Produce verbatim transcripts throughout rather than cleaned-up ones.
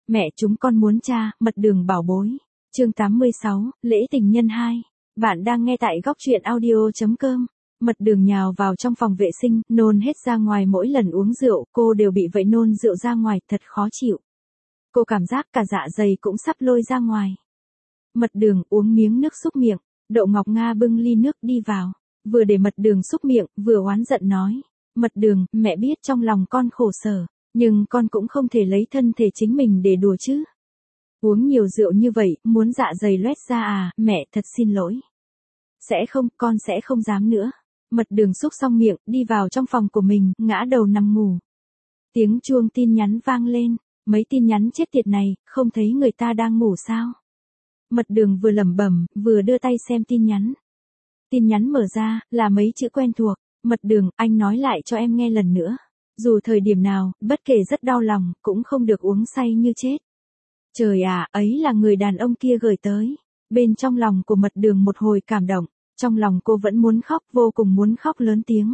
Mẹ chúng con muốn cha, mật đường bảo bối. Chương tám mươi sáu, lễ tình nhân hai. Bạn đang nghe tại góc truyện audio chấm com. Mật đường nhào vào trong phòng vệ sinh, nôn hết ra ngoài. Mỗi lần uống rượu, cô đều bị vậy nôn rượu ra ngoài, thật khó chịu. Cô cảm giác cả dạ dày cũng sắp lôi ra ngoài. Mật đường uống miếng nước xúc miệng, Đậu Ngọc Nga bưng ly nước đi vào, vừa để mật đường xúc miệng, vừa oán giận nói. Mật đường, mẹ biết trong lòng con khổ sở, nhưng con cũng không thể lấy thân thể chính mình để đùa chứ. Uống nhiều rượu như vậy, muốn dạ dày loét ra à, mẹ thật xin lỗi. Sẽ không, con sẽ không dám nữa. Mật đường xúc xong miệng, đi vào trong phòng của mình, ngã đầu nằm ngủ. Tiếng chuông tin nhắn vang lên, mấy tin nhắn chết tiệt này, không thấy người ta đang ngủ sao? Mật đường vừa lẩm bẩm, vừa đưa tay xem tin nhắn. Tin nhắn mở ra, là mấy chữ quen thuộc. Mật đường, anh nói lại cho em nghe lần nữa. Dù thời điểm nào, bất kể rất đau lòng, cũng không được uống say như chết. Trời à, ấy là người đàn ông kia gửi tới. Bên trong lòng của mật đường một hồi cảm động, trong lòng cô vẫn muốn khóc, vô cùng muốn khóc lớn tiếng.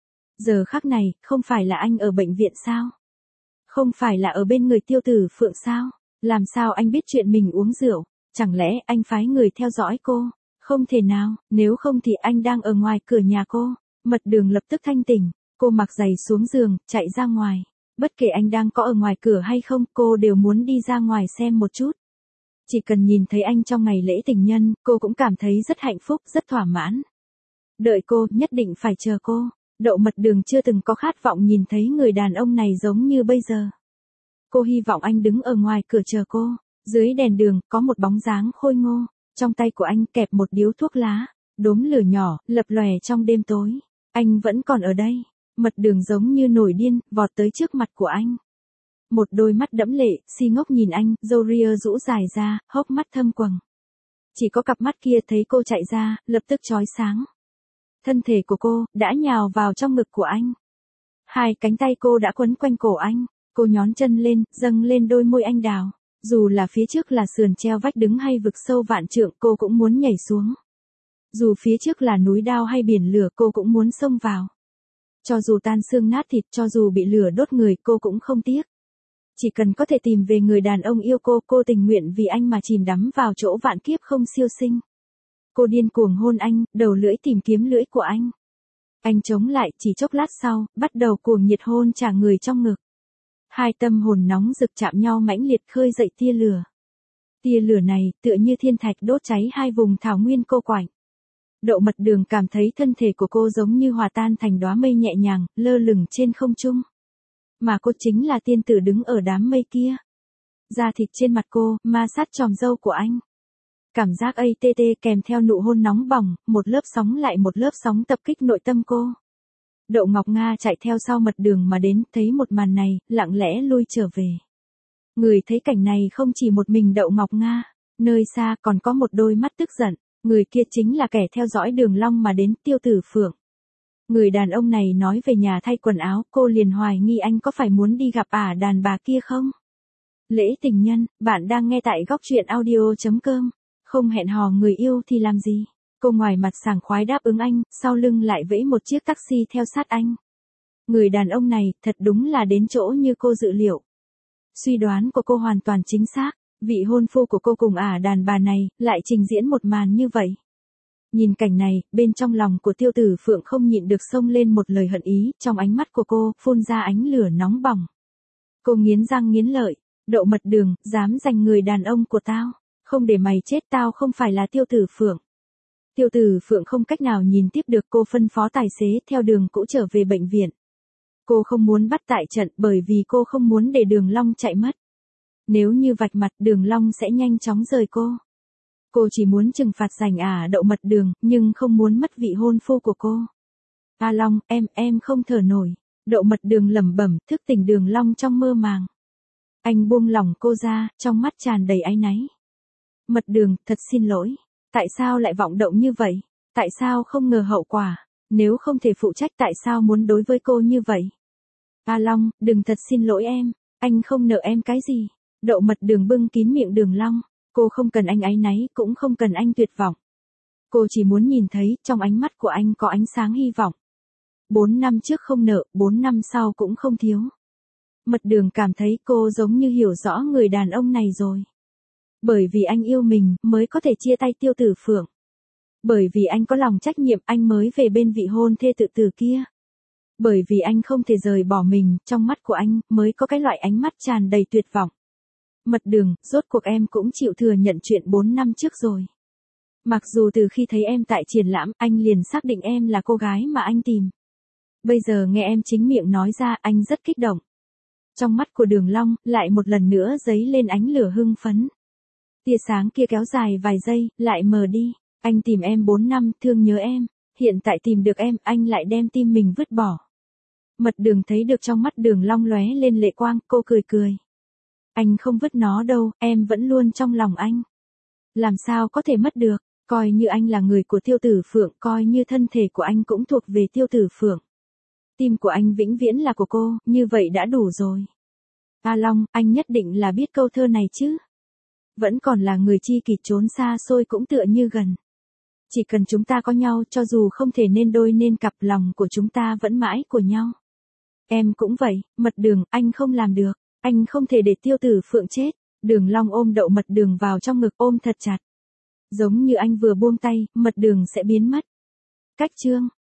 Giờ khắc này, không phải là anh ở bệnh viện sao? Không phải là ở bên người Tiêu Tử Phượng sao? Làm sao anh biết chuyện mình uống rượu? Chẳng lẽ anh phái người theo dõi cô? Không thể nào, nếu không thì anh đang ở ngoài cửa nhà cô. Mật đường lập tức thanh tỉnh, cô mặc giày xuống giường, chạy ra ngoài. Bất kể anh đang có ở ngoài cửa hay không, cô đều muốn đi ra ngoài xem một chút. Chỉ cần nhìn thấy anh trong ngày lễ tình nhân, cô cũng cảm thấy rất hạnh phúc, rất thỏa mãn. Đợi cô, nhất định phải chờ cô. Đậu Mật đường chưa từng có khát vọng nhìn thấy người đàn ông này giống như bây giờ. Cô hy vọng anh đứng ở ngoài cửa chờ cô. Dưới đèn đường, có một bóng dáng khôi ngô. Trong tay của anh kẹp một điếu thuốc lá. Đốm lửa nhỏ, lập lòe trong đêm tối. Anh vẫn còn ở đây. Mật đường giống như nổi điên, vọt tới trước mặt của anh. Một đôi mắt đẫm lệ, si ngốc nhìn anh, râu ria rũ dài ra, hốc mắt thâm quầng. Chỉ có cặp mắt kia thấy cô chạy ra, lập tức chói sáng. Thân thể của cô, đã nhào vào trong ngực của anh. Hai cánh tay cô đã quấn quanh cổ anh, cô nhón chân lên, dâng lên đôi môi anh đào. Dù là phía trước là sườn treo vách đứng hay vực sâu vạn trượng, cô cũng muốn nhảy xuống. Dù phía trước là núi đao hay biển lửa, cô cũng muốn xông vào. Cho dù tan xương nát thịt, cho dù bị lửa đốt người, cô cũng không tiếc. Chỉ cần có thể tìm về người đàn ông yêu cô, cô tình nguyện vì anh mà chìm đắm vào chỗ vạn kiếp không siêu sinh. Cô điên cuồng hôn anh, đầu lưỡi tìm kiếm lưỡi của anh. Anh chống lại, chỉ chốc lát sau, bắt đầu cuồng nhiệt hôn trả người trong ngực. Hai tâm hồn nóng rực chạm nhau mãnh liệt khơi dậy tia lửa. Tia lửa này, tựa như thiên thạch đốt cháy hai vùng thảo nguyên cô quạnh. Đậu Mật đường cảm thấy thân thể của cô giống như hòa tan thành đóa mây nhẹ nhàng, lơ lửng trên không trung. Mà cô chính là tiên tử đứng ở đám mây kia. Da thịt trên mặt cô, ma sát tròm râu của anh. Cảm giác a tê tê kèm theo nụ hôn nóng bỏng, một lớp sóng lại một lớp sóng tập kích nội tâm cô. Đậu Ngọc Nga chạy theo sau mật đường mà đến, thấy một màn này, lặng lẽ lui trở về. Người thấy cảnh này không chỉ một mình Đậu Ngọc Nga, nơi xa còn có một đôi mắt tức giận. Người kia chính là kẻ theo dõi Đường Long mà đến, Tiêu Tử Phượng. Người đàn ông này nói về nhà thay quần áo, cô liền hoài nghi anh có phải muốn đi gặp ả đàn bà kia không? Lễ tình nhân, bạn đang nghe tại góc truyện audio chấm com. Không hẹn hò người yêu thì làm gì? Cô ngoài mặt sảng khoái đáp ứng anh, sau lưng lại vẫy một chiếc taxi theo sát anh. Người đàn ông này, thật đúng là đến chỗ như cô dự liệu. Suy đoán của cô hoàn toàn chính xác. Vị hôn phu của cô cùng ả đàn bà này, lại trình diễn một màn như vậy. Nhìn cảnh này, bên trong lòng của Tiêu Tử Phượng không nhịn được xông lên một lời hận ý, trong ánh mắt của cô, phun ra ánh lửa nóng bỏng. Cô nghiến răng nghiến lợi, Đậu Mật đường, dám giành người đàn ông của tao, không để mày chết, tao không phải là Tiêu Tử Phượng. Tiêu Tử Phượng không cách nào nhìn tiếp được, cô phân phó tài xế theo đường cũ trở về bệnh viện. Cô không muốn bắt tại trận bởi vì cô không muốn để Đường Long chạy mất. Nếu như vạch mặt, Đường Long sẽ nhanh chóng rời cô. Cô chỉ muốn trừng phạt giành ả Đậu Mật đường, nhưng không muốn mất vị hôn phu của cô. A Long, em, em không thở nổi. Đậu Mật đường lẩm bẩm, thức tỉnh Đường Long trong mơ màng. Anh buông lỏng cô ra, trong mắt tràn đầy áy náy. Mật đường, thật xin lỗi. Tại sao lại vọng động như vậy? Tại sao không ngờ hậu quả? Nếu không thể phụ trách, tại sao muốn đối với cô như vậy? A Long, đừng, thật xin lỗi em. Anh không nợ em cái gì. Đậu Mật đường bưng kín miệng Đường Long. Cô không cần anh áy náy, cũng không cần anh tuyệt vọng. Cô chỉ muốn nhìn thấy, trong ánh mắt của anh có ánh sáng hy vọng. Bốn năm trước không nợ, bốn năm sau cũng không thiếu. Mật Đường cảm thấy cô giống như hiểu rõ người đàn ông này rồi. Bởi vì anh yêu mình, mới có thể chia tay Tiêu Tử Phượng. Bởi vì anh có lòng trách nhiệm, anh mới về bên vị hôn thê tự tử kia. Bởi vì anh không thể rời bỏ mình, trong mắt của anh, mới có cái loại ánh mắt tràn đầy tuyệt vọng. Mật Đường, rốt cuộc em cũng chịu thừa nhận chuyện bốn năm trước rồi. Mặc dù từ khi thấy em tại triển lãm, anh liền xác định em là cô gái mà anh tìm. Bây giờ nghe em chính miệng nói ra, anh rất kích động. Trong mắt của Đường Long, lại một lần nữa dấy lên ánh lửa hưng phấn. Tia sáng kia kéo dài vài giây, lại mờ đi. Anh tìm em bốn năm, thương nhớ em. Hiện tại tìm được em, anh lại đem tim mình vứt bỏ. Mật Đường thấy được trong mắt Đường Long lóe lên lệ quang, cô cười cười. Anh không vứt nó đâu, em vẫn luôn trong lòng anh. Làm sao có thể mất được, coi như anh là người của Tiêu Tử Phượng, coi như thân thể của anh cũng thuộc về Tiêu Tử Phượng. Tim của anh vĩnh viễn là của cô, như vậy đã đủ rồi. A Long, anh nhất định là biết câu thơ này chứ. Vẫn còn là người chi kỷ trốn xa xôi cũng tựa như gần. Chỉ cần chúng ta có nhau, cho dù không thể nên đôi nên cặp, lòng của chúng ta vẫn mãi của nhau. Em cũng vậy, Mật Đường, anh không làm được. Anh không thể để Tiêu Tử Phượng chết. Đường Long ôm Đậu Mật Đường vào trong ngực, ôm thật chặt. Giống như anh vừa buông tay, Mật Đường sẽ biến mất. Cách chương